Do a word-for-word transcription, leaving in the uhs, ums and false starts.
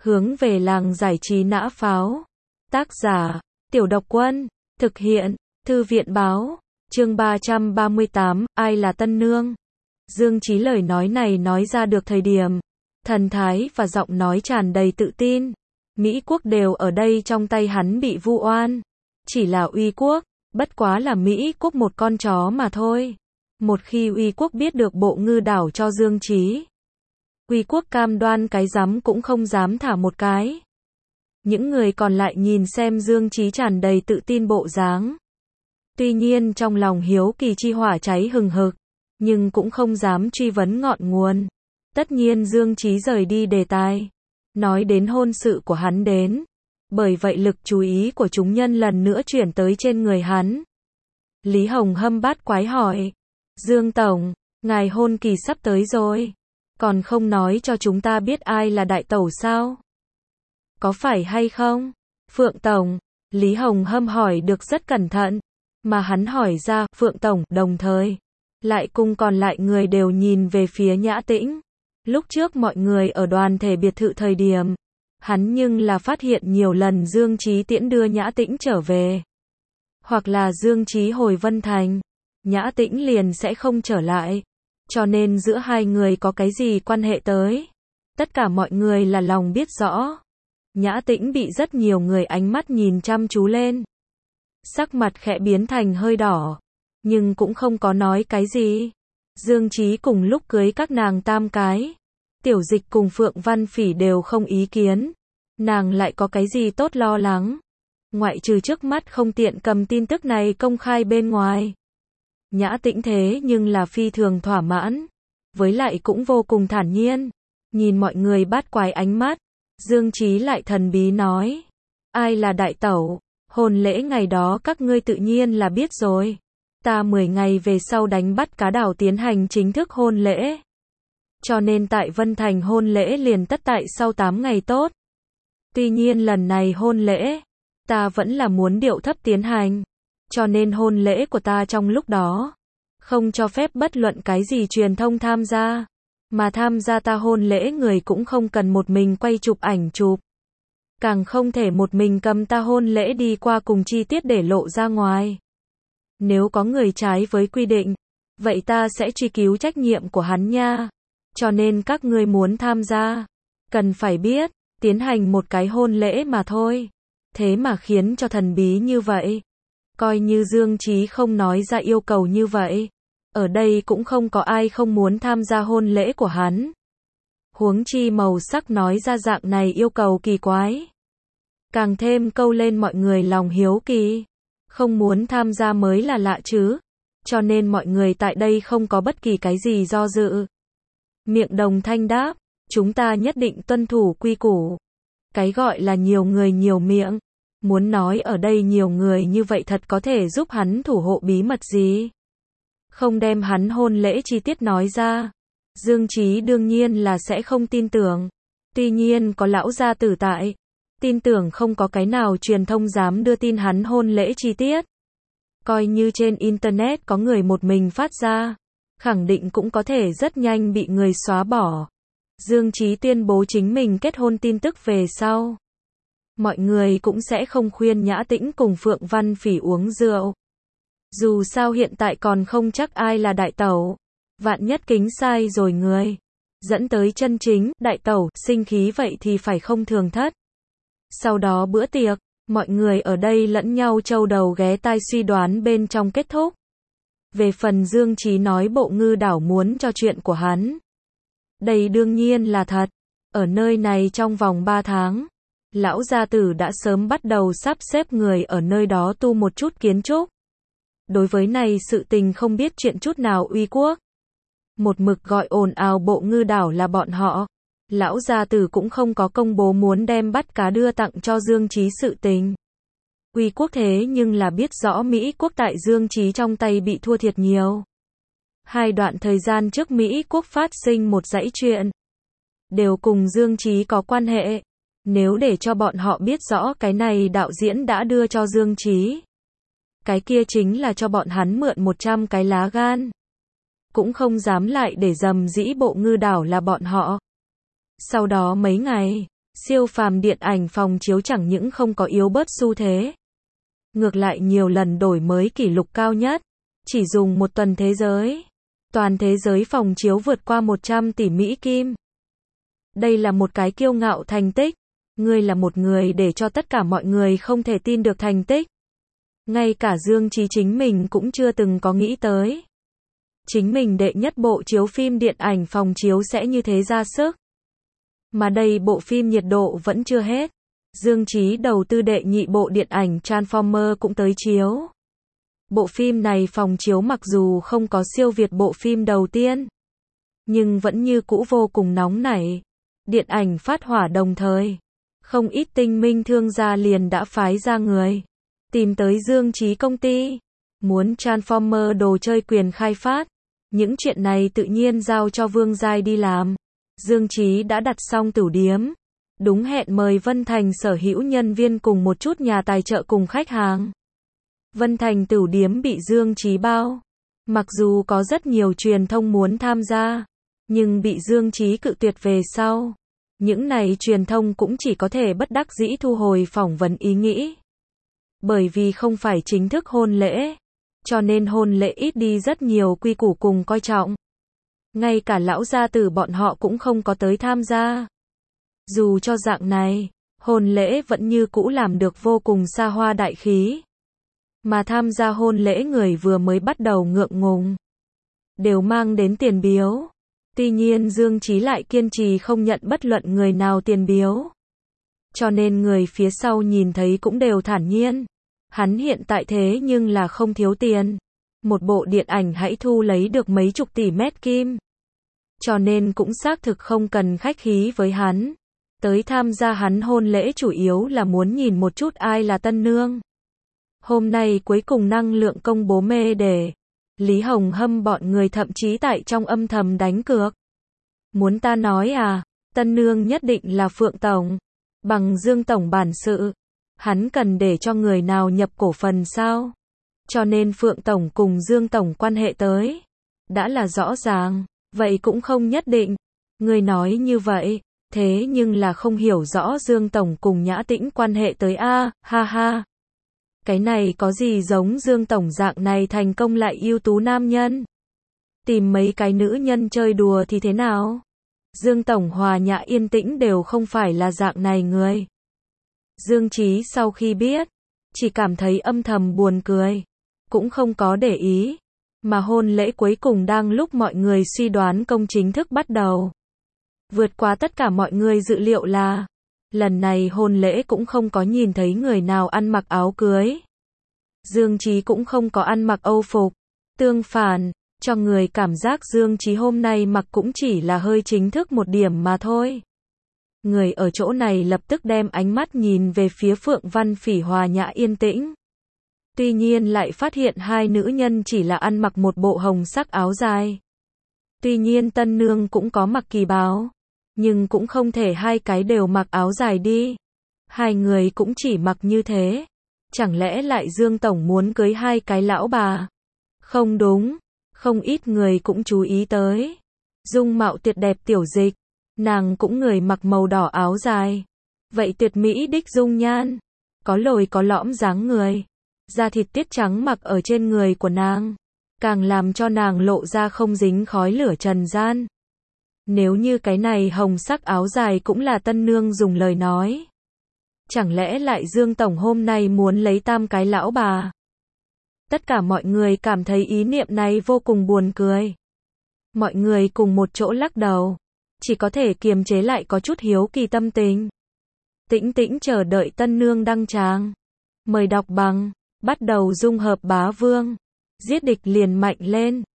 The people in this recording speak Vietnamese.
Hướng về làng giải trí nã pháo. Tác giả, Tiểu Độc Quân. Thực hiện, Thư viện Báo. Chương ba trăm ba mươi tám, ai là tân nương? Dương Chí lời nói này nói ra được thời điểm, thần thái và giọng nói tràn đầy tự tin. Mỹ quốc đều ở đây trong tay hắn bị vu oan. Chỉ là Uy quốc, bất quá là Mỹ quốc một con chó mà thôi. Một khi Uy quốc biết được bộ ngư đảo cho Dương Chí, Uy quốc cam đoan cái rắm cũng không dám thả một cái. Những người còn lại nhìn xem Dương Chí tràn đầy tự tin bộ dáng. Tuy nhiên trong lòng hiếu kỳ chi hỏa cháy hừng hực, nhưng cũng không dám truy vấn ngọn nguồn. Tất nhiên Dương Chí rời đi đề tài, nói đến hôn sự của hắn đến. Bởi vậy lực chú ý của chúng nhân lần nữa chuyển tới trên người hắn. Lý Hồng Hâm bát quái hỏi, Dương Tổng, ngài hôn kỳ sắp tới rồi, còn không nói cho chúng ta biết ai là đại tẩu sao? Có phải hay không? Phượng Tổng, Lý Hồng Hâm hỏi được rất cẩn thận, mà hắn hỏi ra, Phượng Tổng, đồng thời, lại cùng còn lại người đều nhìn về phía Nhã Tĩnh. Lúc trước mọi người ở đoàn thể biệt thự thời điểm, hắn nhưng là phát hiện nhiều lần Dương Chí tiễn đưa Nhã Tĩnh trở về. Hoặc là Dương Chí hồi Vân Thành, Nhã Tĩnh liền sẽ không trở lại. Cho nên giữa hai người có cái gì quan hệ tới? Tất cả mọi người là lòng biết rõ. Nhã Tĩnh bị rất nhiều người ánh mắt nhìn chăm chú lên. Sắc mặt khẽ biến thành hơi đỏ, nhưng cũng không có nói cái gì. Dương Chí cùng lúc cưới các nàng tam cái, Tiểu Dịch cùng Phượng Văn Phỉ đều không ý kiến. Nàng lại có cái gì tốt lo lắng? Ngoại trừ trước mắt không tiện cầm tin tức này công khai bên ngoài. Nhã Tĩnh thế nhưng là phi thường thỏa mãn, với lại cũng vô cùng thản nhiên. Nhìn mọi người bát quái ánh mắt, Dương Chí lại thần bí nói, ai là đại tẩu? Hôn lễ ngày đó các ngươi tự nhiên là biết rồi. Ta mười ngày về sau đánh bắt cá đảo tiến hành chính thức hôn lễ. Cho nên tại Vân Thành hôn lễ liền tất tại sau tám ngày tốt. Tuy nhiên lần này hôn lễ, ta vẫn là muốn điệu thấp tiến hành. Cho nên hôn lễ của ta trong lúc đó, không cho phép bất luận cái gì truyền thông tham gia. Mà tham gia ta hôn lễ người cũng không cần một mình quay chụp ảnh chụp. Càng không thể một mình cầm ta hôn lễ đi qua cùng chi tiết để lộ ra ngoài. Nếu có người trái với quy định, vậy ta sẽ truy cứu trách nhiệm của hắn nha. Cho nên các ngươi muốn tham gia, cần phải biết, tiến hành một cái hôn lễ mà thôi. Thế mà khiến cho thần bí như vậy. Coi như Dương Chí không nói ra yêu cầu như vậy, ở đây cũng không có ai không muốn tham gia hôn lễ của hắn. Huống chi màu sắc nói ra dạng này yêu cầu kỳ quái, càng thêm câu lên mọi người lòng hiếu kỳ. Không muốn tham gia mới là lạ chứ. Cho nên mọi người tại đây không có bất kỳ cái gì do dự. Miệng đồng thanh đáp, chúng ta nhất định tuân thủ quy củ. Cái gọi là nhiều người nhiều miệng, muốn nói ở đây nhiều người như vậy thật có thể giúp hắn thủ hộ bí mật gì? Không đem hắn hôn lễ chi tiết nói ra, Dương Chí đương nhiên là sẽ không tin tưởng. Tuy nhiên có lão gia tử tại, tin tưởng không có cái nào truyền thông dám đưa tin hắn hôn lễ chi tiết. Coi như trên internet có người một mình phát ra, khẳng định cũng có thể rất nhanh bị người xóa bỏ. Dương Chí tuyên bố chính mình kết hôn tin tức về sau, mọi người cũng sẽ không khuyên Nhã Tĩnh cùng Phượng Văn Phỉ uống rượu. Dù sao hiện tại còn không chắc ai là đại tẩu, vạn nhất kính sai rồi người, dẫn tới chân chính đại tẩu sinh khí vậy thì phải không thường thất. Sau đó bữa tiệc, mọi người ở đây lẫn nhau trâu đầu ghé tai suy đoán bên trong kết thúc. Về phần Dương Chí nói bộ ngư đảo muốn cho chuyện của hắn, đây đương nhiên là thật. Ở nơi này trong vòng ba tháng, lão gia tử đã sớm bắt đầu sắp xếp người ở nơi đó tu một chút kiến trúc. Đối với này sự tình không biết chuyện chút nào Uy quốc, một mực gọi ồn ào bộ ngư đảo là bọn họ. Lão gia tử cũng không có công bố muốn đem bắt cá đưa tặng cho Dương Chí sự tình. Uy quốc thế nhưng là biết rõ Mỹ quốc tại Dương Chí trong tay bị thua thiệt nhiều. Hai đoạn thời gian trước Mỹ quốc phát sinh một dãy chuyện, đều cùng Dương Chí có quan hệ. Nếu để cho bọn họ biết rõ cái này đạo diễn đã đưa cho Dương Chí, cái kia chính là cho bọn hắn mượn một trăm cái lá gan. Cũng không dám lại để dầm dĩ bộ ngư đảo là bọn họ. Sau đó mấy ngày, Siêu phàm điện ảnh phòng chiếu chẳng những không có yếu bớt xu thế, ngược lại nhiều lần đổi mới kỷ lục cao nhất. Chỉ dùng một tuần thế giới, toàn thế giới phòng chiếu vượt qua một trăm tỷ Mỹ Kim. Đây là một cái kiêu ngạo thành tích. Ngươi là một người để cho tất cả mọi người không thể tin được thành tích. Ngay cả Dương Chí chính mình cũng chưa từng có nghĩ tới. Chính mình đệ nhất bộ chiếu phim điện ảnh phòng chiếu sẽ như thế ra sức. Mà đây bộ phim nhiệt độ vẫn chưa hết. Dương Chí đầu tư đệ nhị bộ điện ảnh Transformer cũng tới chiếu. Bộ phim này phòng chiếu mặc dù không có siêu việt bộ phim đầu tiên, nhưng vẫn như cũ vô cùng nóng nảy. Điện ảnh phát hỏa đồng thời, không ít tinh minh thương gia liền đã phái ra người tìm tới Dương Chí công ty, muốn Transformer đồ chơi quyền khai phát. Những chuyện này tự nhiên giao cho Vương Giai đi làm. Dương Chí đã đặt xong tửu điếm, đúng hẹn mời Vân Thành sở hữu nhân viên cùng một chút nhà tài trợ cùng khách hàng. Vân Thành tửu điếm bị Dương Chí bao. Mặc dù có rất nhiều truyền thông muốn tham gia, nhưng bị Dương Chí cự tuyệt về sau. Những này truyền thông cũng chỉ có thể bất đắc dĩ thu hồi phỏng vấn ý nghĩ. Bởi vì không phải chính thức hôn lễ, cho nên hôn lễ ít đi rất nhiều quy củ cùng coi trọng. Ngay cả lão gia tử bọn họ cũng không có tới tham gia. Dù cho dạng này, hôn lễ vẫn như cũ làm được vô cùng xa hoa đại khí. Mà tham gia hôn lễ người vừa mới bắt đầu ngượng ngùng, đều mang đến tiền biếu. Tuy nhiên Dương Chí lại kiên trì không nhận bất luận người nào tiền biếu. Cho nên người phía sau nhìn thấy cũng đều thản nhiên. Hắn hiện tại thế nhưng là không thiếu tiền. Một bộ điện ảnh hãy thu lấy được mấy chục tỷ mét kim. Cho nên cũng xác thực không cần khách khí với hắn. Tới tham gia hắn hôn lễ chủ yếu là muốn nhìn một chút ai là tân nương. Hôm nay cuối cùng năng lượng công bố mê để. Lý Hồng Hâm bọn người thậm chí tại trong âm thầm đánh cược. Muốn ta nói à, tân nương nhất định là Phượng Tổng. Bằng Dương Tổng bản sự, hắn cần để cho người nào nhập cổ phần sao? Cho nên Phượng Tổng cùng Dương Tổng quan hệ tới. Đã là rõ ràng, vậy cũng không nhất định. Người nói như vậy, thế nhưng là không hiểu rõ Dương Tổng cùng Nhã Tĩnh quan hệ tới a, ha ha. Cái này có gì giống Dương Tổng dạng này thành công lại ưu tú nam nhân. Tìm mấy cái nữ nhân chơi đùa thì thế nào? Dương Tổng Hòa Nhã Yên Tĩnh đều không phải là dạng này người. Dương Chí sau khi biết, chỉ cảm thấy âm thầm buồn cười, cũng không có để ý. Mà hôn lễ cuối cùng đang lúc mọi người suy đoán công chính thức bắt đầu. Vượt qua tất cả mọi người dự liệu là, lần này hôn lễ cũng không có nhìn thấy người nào ăn mặc áo cưới. Dương Chí cũng không có ăn mặc Âu phục. Tương phản, cho người cảm giác Dương Chí hôm nay mặc cũng chỉ là hơi chính thức một điểm mà thôi. Người ở chỗ này lập tức đem ánh mắt nhìn về phía Phượng Văn Phỉ Hòa Nhã Yên Tĩnh. Tuy nhiên lại phát hiện hai nữ nhân chỉ là ăn mặc một bộ hồng sắc áo dài. Tuy nhiên tân nương cũng có mặc kỳ bào, nhưng cũng không thể hai cái đều mặc áo dài đi. Hai người cũng chỉ mặc như thế. Chẳng lẽ lại Dương Tổng muốn cưới hai cái lão bà? Không đúng, không ít người cũng chú ý tới. Dung mạo tuyệt đẹp Tiểu Dịch, nàng cũng người mặc màu đỏ áo dài. Vậy tuyệt mỹ đích dung nhan, có lồi có lõm dáng người. Da thịt tiết trắng mặc ở trên người của nàng, càng làm cho nàng lộ ra không dính khói lửa trần gian. Nếu như cái này hồng sắc áo dài cũng là tân nương dùng lời nói, chẳng lẽ lại Dương Tổng hôm nay muốn lấy tam cái lão bà? Tất cả mọi người cảm thấy ý niệm này vô cùng buồn cười. Mọi người cùng một chỗ lắc đầu, chỉ có thể kiềm chế lại có chút hiếu kỳ tâm tình. Tĩnh tĩnh chờ đợi tân nương đăng tràng. Mời đọc bằng, bắt đầu dung hợp bá vương. Giết địch liền mạnh lên.